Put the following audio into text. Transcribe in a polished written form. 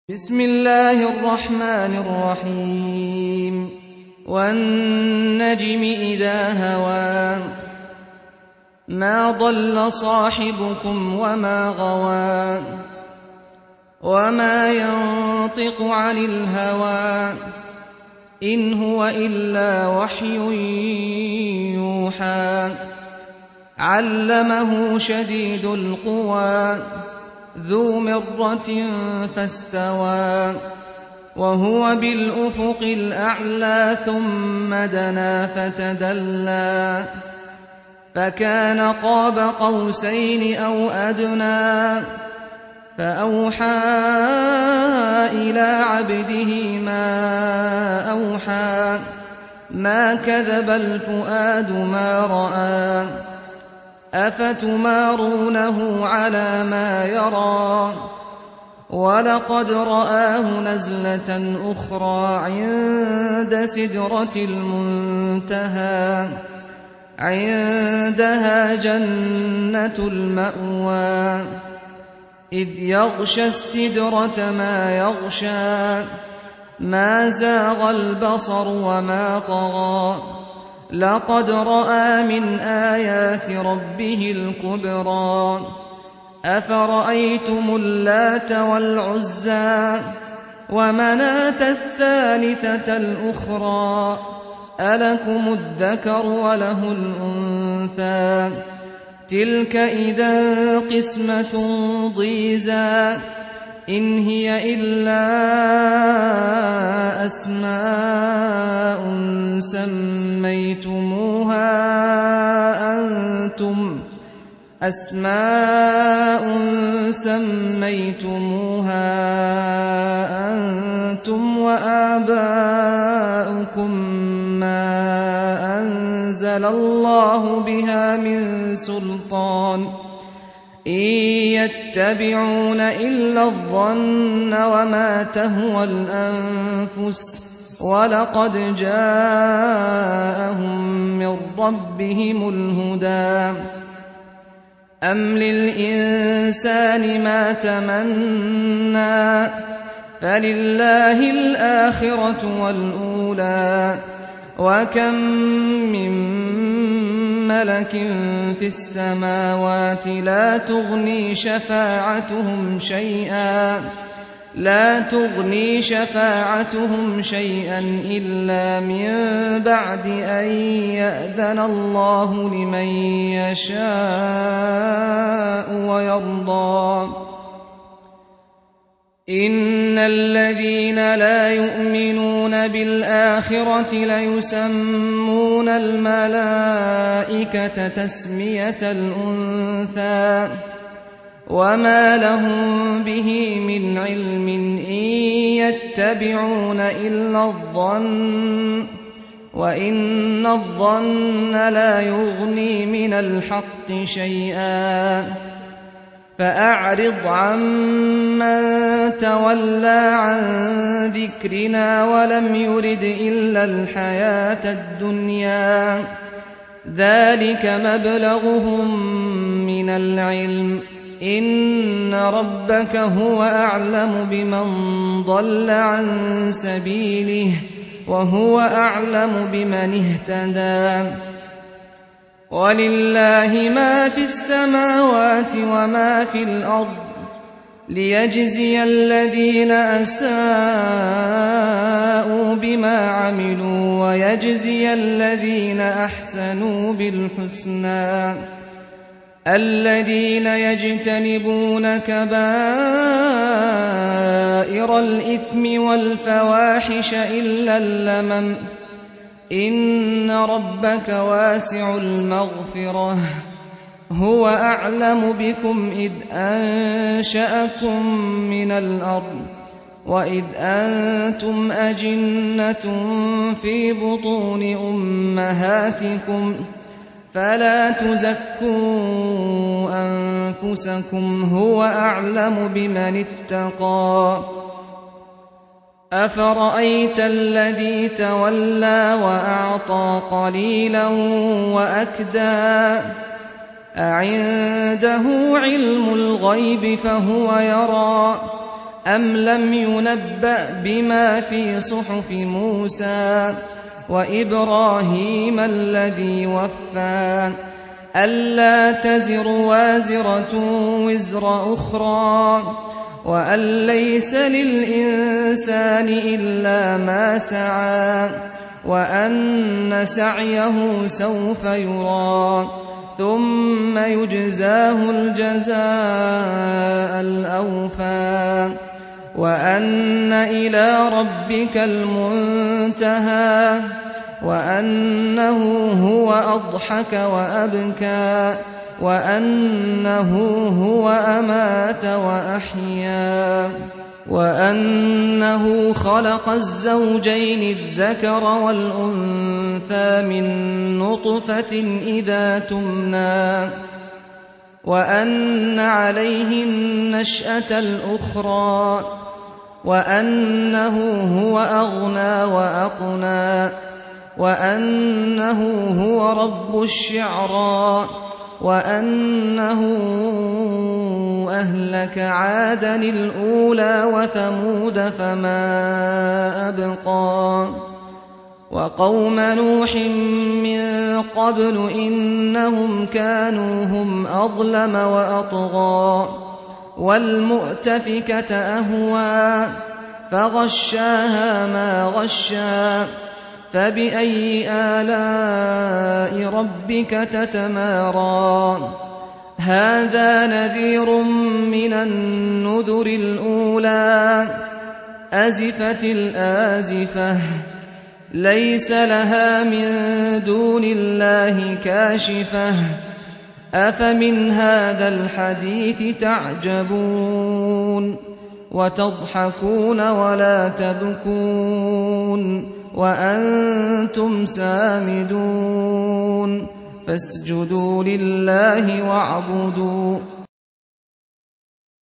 بسم الله الرحمن الرحيم والنجم إذا هوى ما ضل صاحبكم وما غوى وما ينطق عن الهوى إن هو إلا وحي يوحى علمه شديد القوى ذو مرة فاستوى وهو بالأفق الأعلى ثم دنا فتدلى فكان قاب قوسين أو أدنى فأوحى إلى عبده ما أوحى ما كذب الفؤاد ما رأى أفتمارونه على ما يرى ولقد رآه نزلة أخرى عند سدرة المنتهى عندها جنة المأوى إذ يغشى السدرة ما يغشى ما زاغ البصر وما طغى لقد رأى من آيات ربه الكبرى أفرأيتم اللات والعزى ومناة الثالثة الأخرى ألكم الذكر وله الأنثى تلك إذا قسمة ضيزى إن هي إلا أسماء سميتموها أنتم وآباؤكم ما أنزل الله بها من سلطان إن يتبعون إلا الظن وما تهوى الأنفس ولقد جاءهم من ربهم الهدى أم للإنسان ما تمنى فلله الآخرة والأولى وكم من ملك في السماوات لا تغني شفاعتهم شيئا إلا من بعد أن يأذن الله لمن يشاء ويرضى إن الذين لا يؤمنون بالآخرة ليسمون الملائكة تسمية الأنثى وما لهم به من علم إن يتبعون إلا الظن وإن الظن لا يغني من الحق شيئا فأعرض عمن تولى عن ذكرنا ولم يرد إلا الحياة الدنيا ذلك مبلغهم من العلم إن ربك هو أعلم بمن ضل عن سبيله وهو أعلم بمن اهتدى ولله ما في السماوات وما في الأرض ليجزي الذين أساءوا بما عملوا ويجزي الذين أحسنوا بالحسنى الذين يجتنبون كبائر الإثم والفواحش إلا اللمم إن ربك واسع المغفرة هو أعلم بكم إذ أنشأكم من الأرض وإذ أنتم أجنة في بطون أمهاتكم فلا تزكوا أنفسكم هو أعلم بمن اتقى أفرأيت الذي تولى وأعطى قليلا وأكدى أعنده علم الغيب فهو يرى أم لم ينبأ بما في صحف موسى وإبراهيم الذي وفى ألا تزر وازرة وزر أخرى وأن ليس للإنسان إلا ما سعى وأن سعيه سوف يرى ثم يجزاه الجزاء الأوفى وأن إلى ربك المنتهى وأنه هو أضحك وأبكى وأنه هو أمات وأحيا وأنه خلق الزوجين الذكر والأنثى من نطفة إذا تمنى وأن عليه النشأة الأخرى وأنه هو أغنى وأقنى وأنه هو رب الشعرى وأنه أهلك عادا الأولى وثمود فما أبقى وقوم نوح من قبل إنهم كانوا هم أظلم وأطغى والمؤتفكة أهوى فغشاها ما غشى فبأي آلاء ربك تتمارى هذا نذير من النذر الأولى أزفت الآزفة ليس لها من دون الله كاشفة أفمن هذا الحديث تعجبون وتضحكون ولا تبكون وأنتم سامدون فاسجدوا لله واعبدوا